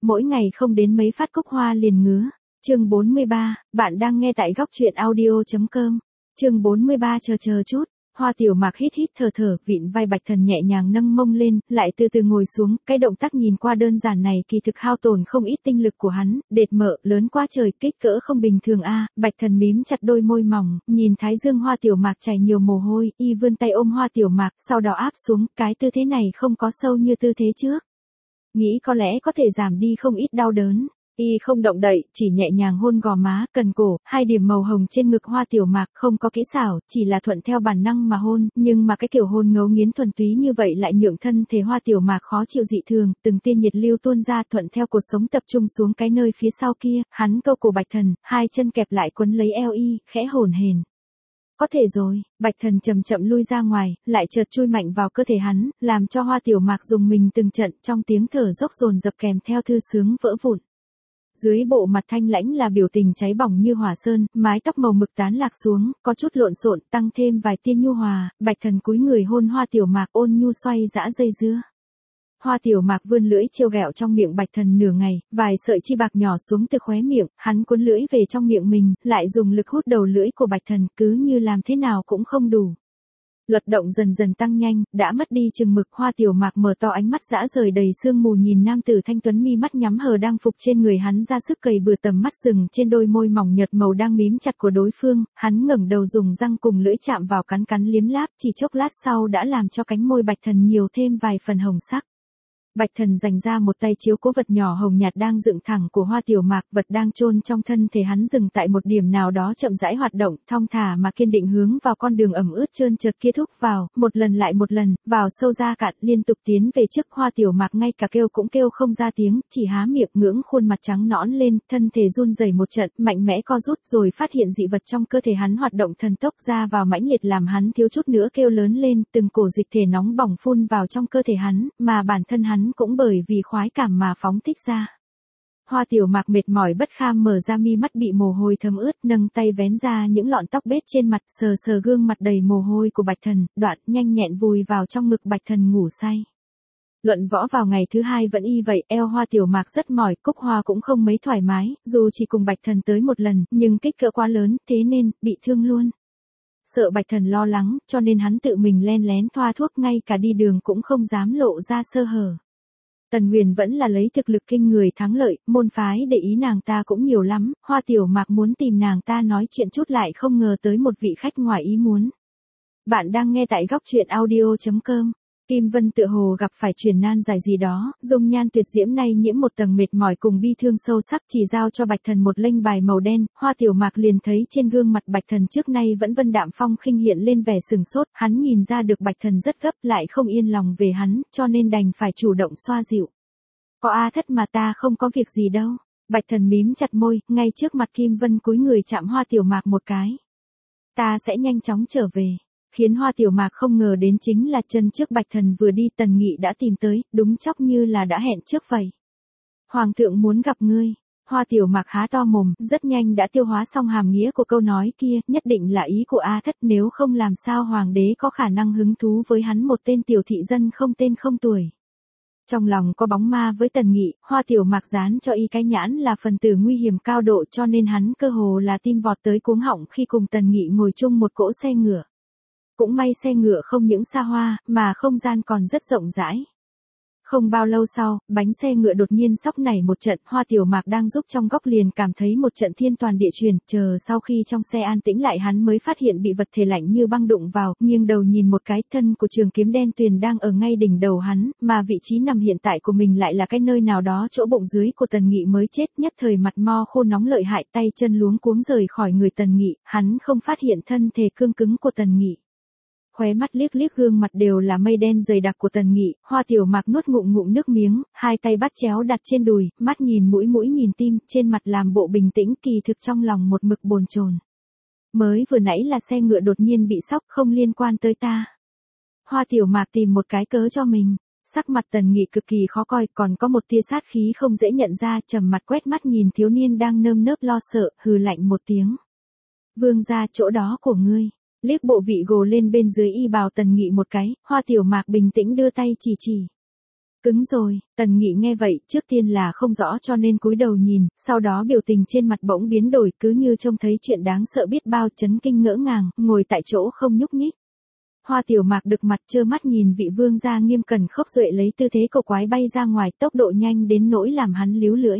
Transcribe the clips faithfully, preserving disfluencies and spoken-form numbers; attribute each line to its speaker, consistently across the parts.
Speaker 1: mỗi ngày không đến mấy phát cúc hoa liền ngứa. Chương bốn mươi ba, bạn đang nghe tại góc truyện audio.com. Chương bốn mươi ba chờ chờ chút. Hoa Tiểu Mạc hít hít thở thở, vịn vai Bạch Thần nhẹ nhàng nâng mông lên, lại từ từ ngồi xuống, cái động tác nhìn qua đơn giản này kỳ thực hao tổn không ít tinh lực của hắn, đệt mở, lớn quá trời, kích cỡ không bình thường a. Bạch Thần mím chặt đôi môi mỏng, nhìn thái dương Hoa Tiểu Mạc chảy nhiều mồ hôi, y vươn tay ôm Hoa Tiểu Mạc, sau đó áp xuống, cái tư thế này không có sâu như tư thế trước. Nghĩ có lẽ có thể giảm đi không ít đau đớn. Y không động đậy, chỉ nhẹ nhàng hôn gò má, cần cổ, hai điểm màu hồng trên ngực Hoa Tiểu Mạc, không có kỹ xảo, chỉ là thuận theo bản năng mà hôn, nhưng mà cái kiểu hôn ngấu nghiến thuần túy như vậy lại nhượng thân thể Hoa Tiểu Mạc khó chịu dị thường, từng tia nhiệt lưu tuôn ra thuận theo cột sống tập trung xuống cái nơi phía sau kia, hắn câu cổ Bạch Thần, hai chân kẹp lại quấn lấy eo y, khẽ hổn hển. Có thể rồi, Bạch Thần chậm chậm lui ra ngoài, lại chợt chui mạnh vào cơ thể hắn, làm cho Hoa Tiểu Mạc dùng mình từng trận, trong tiếng thở dốc dồn dập kèm theo thư sướng vỡ vụn. Dưới bộ mặt thanh lãnh là biểu tình cháy bỏng như hỏa sơn, mái tóc màu mực tán lạc xuống, có chút lộn xộn, tăng thêm vài tia nhu hòa, Bạch Thần cúi người hôn Hoa Tiểu Mạc ôn nhu xoay giã dây dưa. Hoa Tiểu Mạc vươn lưỡi trêu ghẹo trong miệng Bạch Thần nửa ngày, vài sợi chi bạc nhỏ xuống từ khóe miệng, hắn cuốn lưỡi về trong miệng mình, lại dùng lực hút đầu lưỡi của Bạch Thần, cứ như làm thế nào cũng không đủ. Luật động dần dần tăng nhanh, đã mất đi chừng mực. Hoa Tiểu Mạc mở to ánh mắt dã rời đầy sương mù nhìn nam tử thanh tuấn mi mắt nhắm hờ đang phục trên người hắn ra sức cầy bừa tầm mắt rừng trên đôi môi mỏng nhợt màu đang mím chặt của đối phương, hắn ngẩng đầu dùng răng cùng lưỡi chạm vào cắn cắn liếm láp, chỉ chốc lát sau đã làm cho cánh môi Bạch Thần nhiều thêm vài phần hồng sắc. Bạch Thần dành ra một tay chiếu cố vật nhỏ hồng nhạt đang dựng thẳng của Hoa Tiểu Mạc, vật đang chôn trong thân thể hắn dừng tại một điểm nào đó chậm rãi hoạt động, thong thả mà kiên định hướng vào con đường ẩm ướt trơn trượt kia thúc vào, một lần lại một lần, vào sâu ra cạn, liên tục tiến về trước. Hoa Tiểu Mạc ngay cả kêu cũng kêu không ra tiếng, chỉ há miệng ngưỡng khuôn mặt trắng nõn lên, thân thể run rẩy một trận, mạnh mẽ co rút rồi phát hiện dị vật trong cơ thể hắn hoạt động thần tốc ra vào mãnh liệt làm hắn thiếu chút nữa kêu lớn lên, từng cổ dịch thể nóng bỏng phun vào trong cơ thể hắn, mà bản thân hắn cũng bởi vì khoái cảm mà phóng thích ra. Hoa Tiểu Mạc mệt mỏi bất kham mở ra mi mắt bị mồ hôi thấm ướt, nâng tay vén ra những lọn tóc bết trên mặt, sờ sờ gương mặt đầy mồ hôi của Bạch Thần, đoạn nhanh nhẹn vùi vào trong ngực Bạch Thần ngủ say. Luận võ vào ngày thứ hai vẫn y vậy, eo Hoa Tiểu Mạc rất mỏi, Cúc Hoa cũng không mấy thoải mái, dù chỉ cùng Bạch Thần tới một lần, nhưng kích cỡ quá lớn, thế nên, bị thương luôn. Sợ Bạch Thần lo lắng, cho nên hắn tự mình len lén thoa thuốc, ngay cả đi đường cũng không dám lộ ra sơ hở. Tần Huyền vẫn là lấy thực lực kinh người thắng lợi, môn phái để ý nàng ta cũng nhiều lắm, Hoa Tiểu Mạc muốn tìm nàng ta nói chuyện chút lại không ngờ tới một vị khách ngoài ý muốn. Bạn đang nghe tại góc truyện audio.com. Kim Vân tựa hồ gặp phải truyền nan giải gì đó, dung nhan tuyệt diễm nay nhiễm một tầng mệt mỏi cùng bi thương sâu sắc, chỉ giao cho Bạch Thần một lệnh bài màu đen, Hoa Tiểu Mạc liền thấy trên gương mặt Bạch Thần trước nay vẫn vân đạm phong khinh hiện lên vẻ sừng sốt, hắn nhìn ra được Bạch Thần rất gấp lại không yên lòng về hắn, cho nên đành phải chủ động xoa dịu. Có A Thất mà ta không có việc gì đâu. Bạch Thần mím chặt môi, ngay trước mặt Kim Vân cúi người chạm Hoa Tiểu Mạc một cái. Ta sẽ nhanh chóng trở về. Khiến Hoa Tiểu Mạc không ngờ đến chính là chân trước Bạch Thần vừa đi Tần Nghị đã tìm tới, đúng chóc như là đã hẹn trước vậy. Hoàng thượng muốn gặp ngươi. Hoa Tiểu Mạc há to mồm, rất nhanh đã tiêu hóa xong hàm nghĩa của câu nói kia, nhất định là ý của A Thất, nếu không làm sao Hoàng đế có khả năng hứng thú với hắn một tên tiểu thị dân không tên không tuổi. Trong lòng có bóng ma với Tần Nghị, Hoa Tiểu Mạc dán cho y cái nhãn là phần tử nguy hiểm cao độ, cho nên hắn cơ hồ là tim vọt tới cuống họng khi cùng Tần Nghị ngồi chung một cỗ xe ngựa. Cũng may xe ngựa không những xa hoa, mà không gian còn rất rộng rãi. Không bao lâu sau, bánh xe ngựa đột nhiên sóc nảy một trận, Hoa Tiểu Mạc đang giúp trong góc liền cảm thấy một trận thiên toàn địa truyền, chờ sau khi trong xe an tĩnh lại hắn mới phát hiện bị vật thể lạnh như băng đụng vào, nghiêng đầu nhìn một cái, thân của trường kiếm đen tuyền đang ở ngay đỉnh đầu hắn, mà vị trí nằm hiện tại của mình lại là cái nơi nào đó chỗ bụng dưới của Tần Nghị mới chết, nhất thời mặt mo khô nóng lợi hại, tay chân luống cuống rời khỏi người Tần Nghị, hắn không phát hiện thân thể cương cứng của Tần Nghị. Khóe mắt liếc liếc gương mặt đều là mây đen dày đặc của Tần Nghị, Hoa Tiểu Mạc nuốt ngụm ngụm nước miếng, hai tay bắt chéo đặt trên đùi, mắt nhìn mũi mũi nhìn tim, trên mặt làm bộ bình tĩnh, kỳ thực trong lòng một mực bồn chồn. Mới vừa nãy là xe ngựa đột nhiên bị sóc, không liên quan tới ta. Hoa Tiểu Mạc tìm một cái cớ cho mình. Sắc mặt Tần Nghị cực kỳ khó coi, còn có một tia sát khí không dễ nhận ra, trầm mặt quét mắt nhìn thiếu niên đang nơm nớp lo sợ, hừ lạnh một tiếng. Vương gia chỗ đó của ngươi. Liếc bộ vị gồ lên bên dưới y bào Tần Nghị một cái, Hoa Tiểu Mạc bình tĩnh đưa tay chỉ chỉ. Cứng rồi, Tần Nghị nghe vậy, trước tiên là không rõ cho nên cúi đầu nhìn, sau đó biểu tình trên mặt bỗng biến đổi, cứ như trông thấy chuyện đáng sợ biết bao, chấn kinh ngỡ ngàng, ngồi tại chỗ không nhúc nhích. Hoa Tiểu Mạc đực mặt trơ mắt nhìn vị vương gia nghiêm cẩn khốc duệ lấy tư thế cổ quái bay ra ngoài, tốc độ nhanh đến nỗi làm hắn líu lưỡi.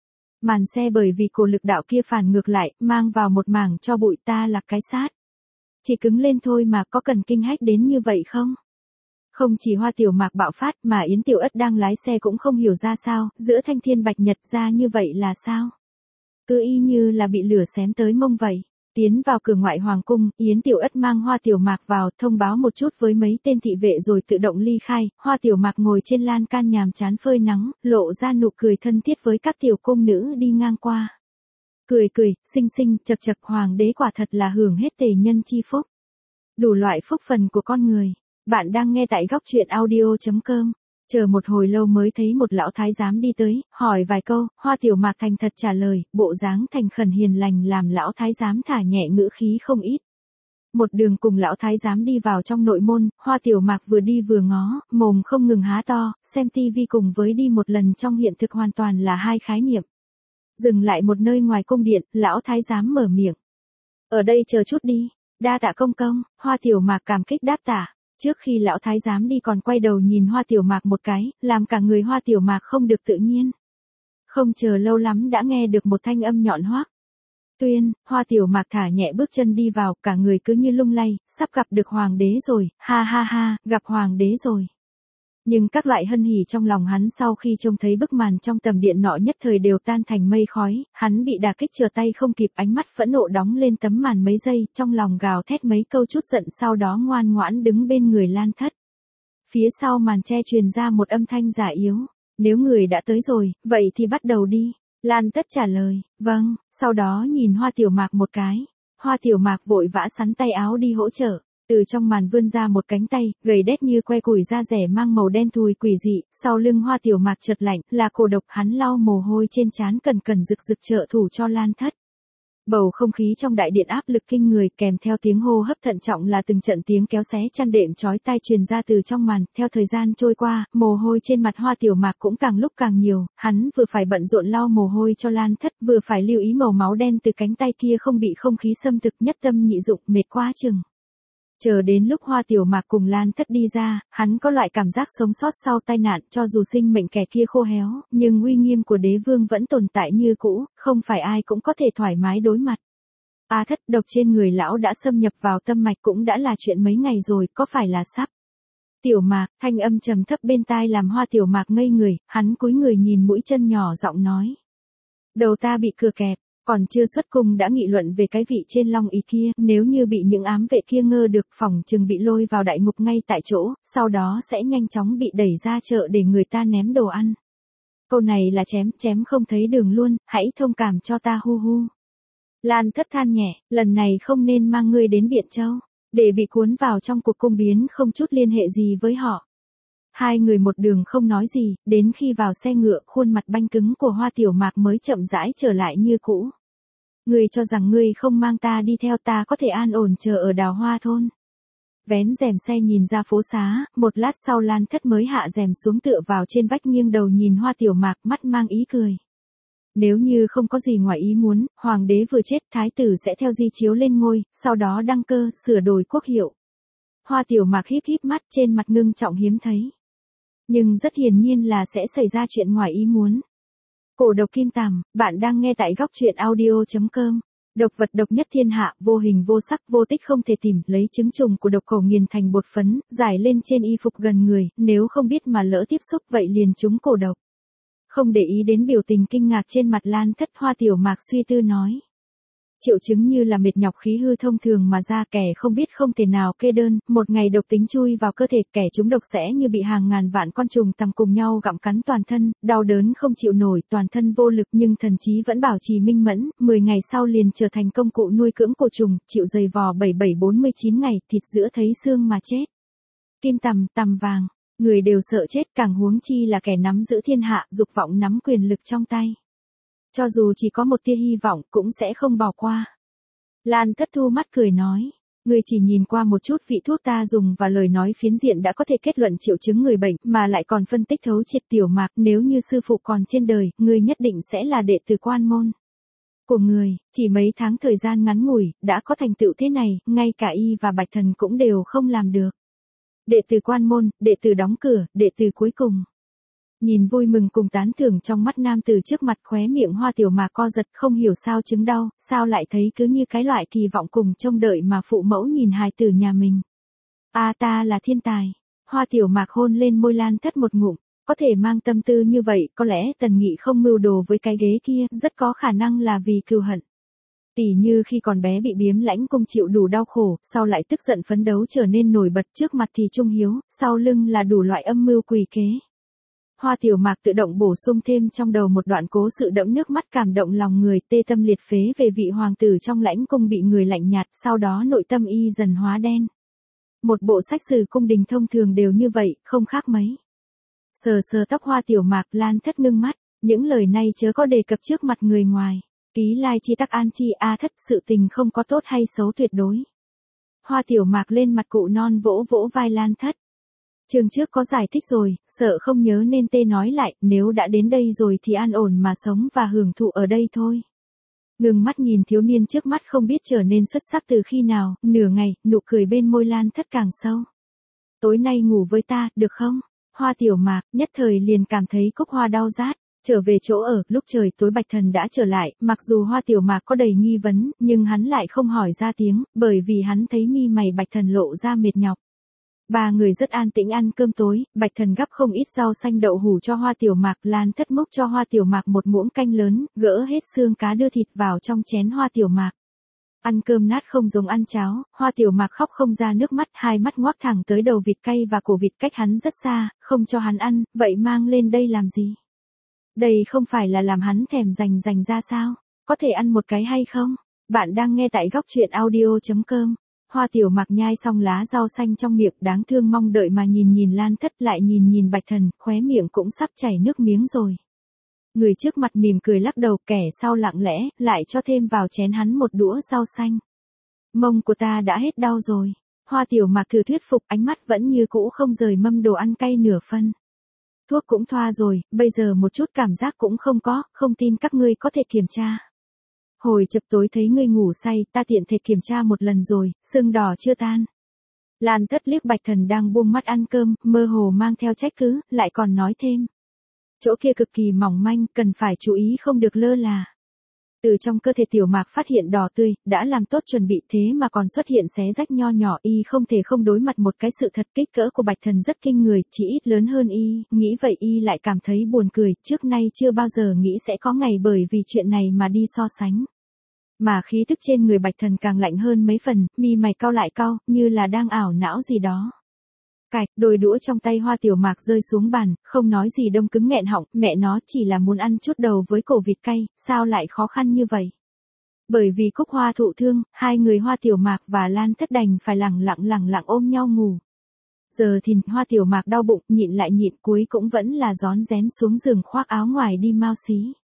Speaker 1: Màn xe bởi vì cổ lực đạo kia phản ngược lại, mang vào một mảng cho bụi, ta là cái sát. Chỉ cứng lên thôi mà có cần kinh hách đến như vậy không? Không chỉ Hoa Tiểu Mạc bạo phát mà Yến Tiểu Ất đang lái xe cũng không hiểu ra sao, giữa thanh thiên bạch nhật ra như vậy là sao? Cứ y như là bị lửa xém tới mông vậy. Tiến vào cửa ngoại hoàng cung, Yến Tiểu Ất mang Hoa Tiểu Mạc vào, thông báo một chút với mấy tên thị vệ rồi tự động ly khai. Hoa Tiểu Mạc ngồi trên lan can nhàm chán phơi nắng, lộ ra nụ cười thân thiết với các tiểu cung nữ đi ngang qua. Cười cười, xinh xinh, chật chật, hoàng đế quả thật là hưởng hết tề nhân chi phúc. Đủ loại phúc phần của con người. Bạn đang nghe tại góc truyện audio chấm com. Chờ một hồi lâu mới thấy một lão thái giám đi tới, hỏi vài câu, Hoa Tiểu Mạc thành thật trả lời, bộ dáng thành khẩn hiền lành làm lão thái giám thả nhẹ ngữ khí không ít. Một đường cùng lão thái giám đi vào trong nội môn, Hoa Tiểu Mạc vừa đi vừa ngó, mồm không ngừng há to, xem tivi cùng với đi một lần trong hiện thực hoàn toàn là hai khái niệm. Dừng lại một nơi ngoài cung điện, lão thái giám mở miệng. Ở đây chờ chút đi, đa tạ công công. Hoa Tiểu Mạc cảm kích đáp tạ. Trước khi lão thái giám đi còn quay đầu nhìn Hoa Tiểu Mạc một cái, làm cả người Hoa Tiểu Mạc không được tự nhiên. Không chờ lâu lắm đã nghe được một thanh âm nhọn hoác. Tuyên, Hoa Tiểu Mạc thả nhẹ bước chân đi vào, cả người cứ như lung lay, sắp gặp được hoàng đế rồi, ha ha ha, gặp hoàng đế rồi. Nhưng các loại hân hỉ trong lòng hắn sau khi trông thấy bức màn trong tầm điện nọ nhất thời đều tan thành mây khói, hắn bị đả kích trở tay không kịp, ánh mắt phẫn nộ đóng lên tấm màn mấy giây, trong lòng gào thét mấy câu chút giận, sau đó ngoan ngoãn đứng bên người Lan Thất. Phía sau màn che truyền ra một âm thanh giả yếu, nếu người đã tới rồi, vậy thì bắt đầu đi. Lan Thất trả lời, vâng, sau đó nhìn Hoa Tiểu Mạc một cái. Hoa Tiểu Mạc vội vã sắn tay áo đi hỗ trợ. Từ trong màn vươn ra một cánh tay, gầy đét như que củi, da rẻ mang màu đen thùi quỷ dị, sau lưng Hoa Tiểu Mạc chợt lạnh, là cổ độc, hắn lau mồ hôi trên trán cần cần rực rực trợ thủ cho Lan Thất. Bầu không khí trong đại điện áp lực kinh người, kèm theo tiếng hô hấp thận trọng là từng trận tiếng kéo xé chăn đệm chói tai truyền ra từ trong màn. Theo thời gian trôi qua, mồ hôi trên mặt Hoa Tiểu Mạc cũng càng lúc càng nhiều, hắn vừa phải bận rộn lau mồ hôi cho Lan Thất, vừa phải lưu ý màu máu đen từ cánh tay kia không bị không khí xâm thực, nhất tâm nhị dụng, mệt quá chừng. Chờ đến lúc Hoa Tiểu Mạc cùng Lan Thất đi ra, hắn có loại cảm giác sống sót sau tai nạn, cho dù sinh mệnh kẻ kia khô héo, nhưng uy nghiêm của đế vương vẫn tồn tại như cũ, không phải ai cũng có thể thoải mái đối mặt. A Thất, độc trên người lão đã xâm nhập vào tâm mạch cũng đã là chuyện mấy ngày rồi, có phải là sắp? Tiểu Mạc, thanh âm trầm thấp bên tai làm Hoa Tiểu Mạc ngây người, hắn cúi người nhìn mũi chân nhỏ giọng nói. Đầu ta bị cưa kẹp. Còn chưa xuất cung đã nghị luận về cái vị trên long ý kia, nếu như bị những ám vệ kia ngơ được, phòng chừng bị lôi vào đại ngục ngay tại chỗ, sau đó sẽ nhanh chóng bị đẩy ra chợ để người ta ném đồ ăn. Câu này là chém, chém không thấy đường luôn, hãy thông cảm cho ta hu hu. Lan Thất than nhẹ, lần này không nên mang ngươi đến Biện Châu, để bị cuốn vào trong cuộc cung biến không chút liên hệ gì với họ. Hai người một đường không nói gì, đến khi vào xe ngựa, khuôn mặt banh cứng của Hoa Tiểu Mạc mới chậm rãi trở lại như cũ. Ngươi cho rằng ngươi không mang ta đi theo, ta có thể an ổn chờ ở Đào Hoa thôn. Vén rèm xe nhìn ra phố xá, một lát sau Lan Thất mới hạ rèm xuống tựa vào trên vách nghiêng đầu nhìn Hoa Tiểu Mạc, mắt mang ý cười. Nếu như không có gì ngoài ý muốn, hoàng đế vừa chết, thái tử sẽ theo di chiếu lên ngôi, sau đó đăng cơ, sửa đổi quốc hiệu. Hoa Tiểu Mạc híp híp mắt, trên mặt ngưng trọng hiếm thấy. Nhưng rất hiển nhiên là sẽ xảy ra chuyện ngoài ý muốn. Cổ độc kim tằm, bạn đang nghe tại góc truyện audio chấm com. Độc vật độc nhất thiên hạ, vô hình vô sắc, vô tích không thể tìm, lấy trứng trùng của độc cổ nghiền thành bột phấn, rải lên trên y phục gần người, nếu không biết mà lỡ tiếp xúc vậy liền trúng cổ độc. Không để ý đến biểu tình kinh ngạc trên mặt Lan Thất, Hoa Tiểu Mạc suy tư nói. Triệu chứng như là mệt nhọc, khí hư thông thường mà ra, kẻ không biết không thể nào kê đơn, một ngày độc tính chui vào cơ thể, kẻ trúng độc sẽ như bị hàng ngàn vạn con trùng tằm cùng nhau gặm cắn toàn thân, đau đớn không chịu nổi, toàn thân vô lực nhưng thần trí vẫn bảo trì minh mẫn, mười ngày sau liền trở thành công cụ nuôi cưỡng cổ trùng, chịu dày vò bảy bảy bốn mươi chín ngày, thịt giữa thấy xương mà chết. Kim tằm, tằm vàng, người đều sợ chết, càng huống chi là kẻ nắm giữ thiên hạ, dục vọng nắm quyền lực trong tay. Cho dù chỉ có một tia hy vọng cũng sẽ không bỏ qua. Lan Thất thu mắt cười nói. Ngươi chỉ nhìn qua một chút vị thuốc ta dùng và lời nói phiến diện đã có thể kết luận triệu chứng người bệnh, mà lại còn phân tích thấu triệt. Tiểu Mạc, nếu như sư phụ còn trên đời, ngươi nhất định sẽ là đệ tử quan môn của người. Chỉ mấy tháng thời gian ngắn ngủi, đã có thành tựu thế này, ngay cả y và Bạch Thần cũng đều không làm được. Đệ tử quan môn, đệ tử đóng cửa, đệ tử cuối cùng. Nhìn vui mừng cùng tán thưởng trong mắt nam tử trước mặt, khóe miệng Hoa Tiểu Mạc co giật, không hiểu sao chứng đau, sao lại thấy cứ như cái loại kỳ vọng cùng trông đợi mà phụ mẫu nhìn hài tử nhà mình. A ta là thiên tài. Hoa Tiểu Mạc hôn lên môi Lan Thất một ngụm, có thể mang tâm tư như vậy, có lẽ Tần Nghị không mưu đồ với cái ghế kia, rất có khả năng là vì cừu hận. Tỉ như khi còn bé bị Biếm Lãnh Cung chịu đủ đau khổ, sau lại tức giận phấn đấu trở nên nổi bật, trước mặt thì trung hiếu, sau lưng là đủ loại âm mưu quỷ kế. Hoa Tiểu Mạc tự động bổ sung thêm trong đầu một đoạn cố sự đẫm nước mắt cảm động lòng người, tê tâm liệt phế về vị hoàng tử trong Lãnh Cung bị người lạnh nhạt, sau đó nội tâm y dần hóa đen. Một bộ sách sử cung đình thông thường đều như vậy, không khác mấy. Sờ sờ tóc Hoa Tiểu Mạc, Lan Thất ngưng mắt, những lời này chớ có đề cập trước mặt người ngoài. Ký lai chi tắc an chi a Thất, sự tình không có tốt hay xấu tuyệt đối. Hoa Tiểu Mạc lên mặt cụ non vỗ vỗ vai Lan Thất. Chương trước có giải thích rồi, sợ không nhớ nên tê nói lại, nếu đã đến đây rồi thì an ổn mà sống và hưởng thụ ở đây thôi. Ngừng mắt nhìn thiếu niên trước mắt không biết trở nên xuất sắc từ khi nào, nửa ngày, nụ cười bên môi Lan Thất càng sâu. Tối nay ngủ với ta, được không? Hoa Tiểu Mạc, nhất thời liền cảm thấy cúc hoa đau rát. Trở về chỗ ở, lúc trời tối Bạch Thần đã trở lại, mặc dù Hoa Tiểu Mạc có đầy nghi vấn, nhưng hắn lại không hỏi ra tiếng, bởi vì hắn thấy mi mày Bạch Thần lộ ra mệt nhọc. Ba người rất an tĩnh ăn cơm tối, Bạch Thần gắp không ít rau xanh đậu hủ cho Hoa Tiểu Mạc, Lan Thất múc cho Hoa Tiểu Mạc một muỗng canh lớn, gỡ hết xương cá đưa thịt vào trong chén Hoa Tiểu Mạc. Ăn cơm nát không giống ăn cháo, Hoa Tiểu Mạc khóc không ra nước mắt, hai mắt ngoác thẳng tới đầu vịt cay và cổ vịt cách hắn rất xa, không cho hắn ăn, vậy mang lên đây làm gì? Đây không phải là làm hắn thèm rành rành ra sao? Có thể ăn một cái hay không? Bạn đang nghe tại góc truyện audio chấm com. Hoa Tiểu Mạc nhai xong lá rau xanh trong miệng, đáng thương mong đợi mà nhìn nhìn Lan Thất, lại nhìn nhìn Bạch Thần, khóe miệng cũng sắp chảy nước miếng rồi. Người trước mặt mỉm cười lắc đầu, kẻ sau lặng lẽ, lại cho thêm vào chén hắn một đũa rau xanh. Mông của ta đã hết đau rồi. Hoa Tiểu Mạc thử thuyết phục, ánh mắt vẫn như cũ không rời mâm đồ ăn cay nửa phân. Thuốc cũng thoa rồi, bây giờ một chút cảm giác cũng không có, không tin các ngươi có thể kiểm tra. Hồi chập tối thấy ngươi ngủ say, ta tiện thể kiểm tra một lần rồi, sưng đỏ chưa tan. Lan Thất liếc Bạch Thần đang buông mắt ăn cơm, mơ hồ mang theo trách cứ, lại còn nói thêm. Chỗ kia cực kỳ mỏng manh, cần phải chú ý không được lơ là. Từ trong cơ thể Tiểu Mạc phát hiện đỏ tươi, đã làm tốt chuẩn bị thế mà còn xuất hiện xé rách nho nhỏ, y không thể không đối mặt một cái sự thật. Kích cỡ của Bạch Thần rất kinh người, chỉ ít lớn hơn y, nghĩ vậy y lại cảm thấy buồn cười, trước nay chưa bao giờ nghĩ sẽ có ngày bởi vì chuyện này mà đi so sánh. Mà khí tức trên người Bạch Thần càng lạnh hơn mấy phần, mi mày cau lại cau, như là đang ảo não gì đó. Cạch, đôi đũa trong tay Hoa Tiểu Mạc rơi xuống bàn, không nói gì đông cứng nghẹn họng, mẹ nó chỉ là muốn ăn chút đầu với cổ vịt cay, sao lại khó khăn như vậy? Bởi vì Cúc Hoa thụ thương, hai người Hoa Tiểu Mạc và Lan Thất đành phải lẳng lặng lẳng lặng ôm nhau ngủ. Giờ thì Hoa Tiểu Mạc đau bụng, nhịn lại nhịn, cuối cũng vẫn là rón rén xuống giường khoác áo ngoài đi mau xí.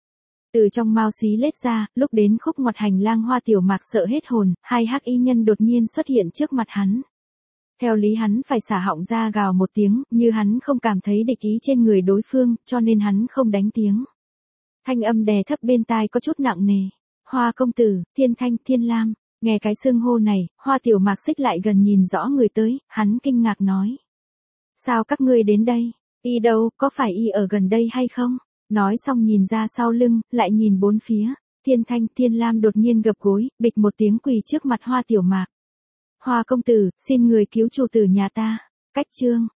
Speaker 1: Từ trong mau xí lết ra, lúc đến khúc ngoặt hành lang Hoa Tiểu Mạc sợ hết hồn, hai hắc y nhân đột nhiên xuất hiện trước mặt hắn. Theo lý hắn phải xả họng ra gào một tiếng, như hắn không cảm thấy địch ý trên người đối phương, cho nên hắn không đánh tiếng. Thanh âm đè thấp bên tai có chút nặng nề. Hoa công tử, Thiên Thanh, Thiên Lam, nghe cái xưng hô này, Hoa Tiểu Mạc xích lại gần nhìn rõ người tới, hắn kinh ngạc nói. Sao các ngươi đến đây? Y đâu, có phải y ở gần đây hay không? Nói xong nhìn ra sau lưng, lại nhìn bốn phía. Thiên Thanh, Thiên Lam đột nhiên gập gối, bịch một tiếng quỳ trước mặt Hoa Tiểu Mạc. Hoa công tử, xin người cứu chủ tử nhà ta. Cách chương.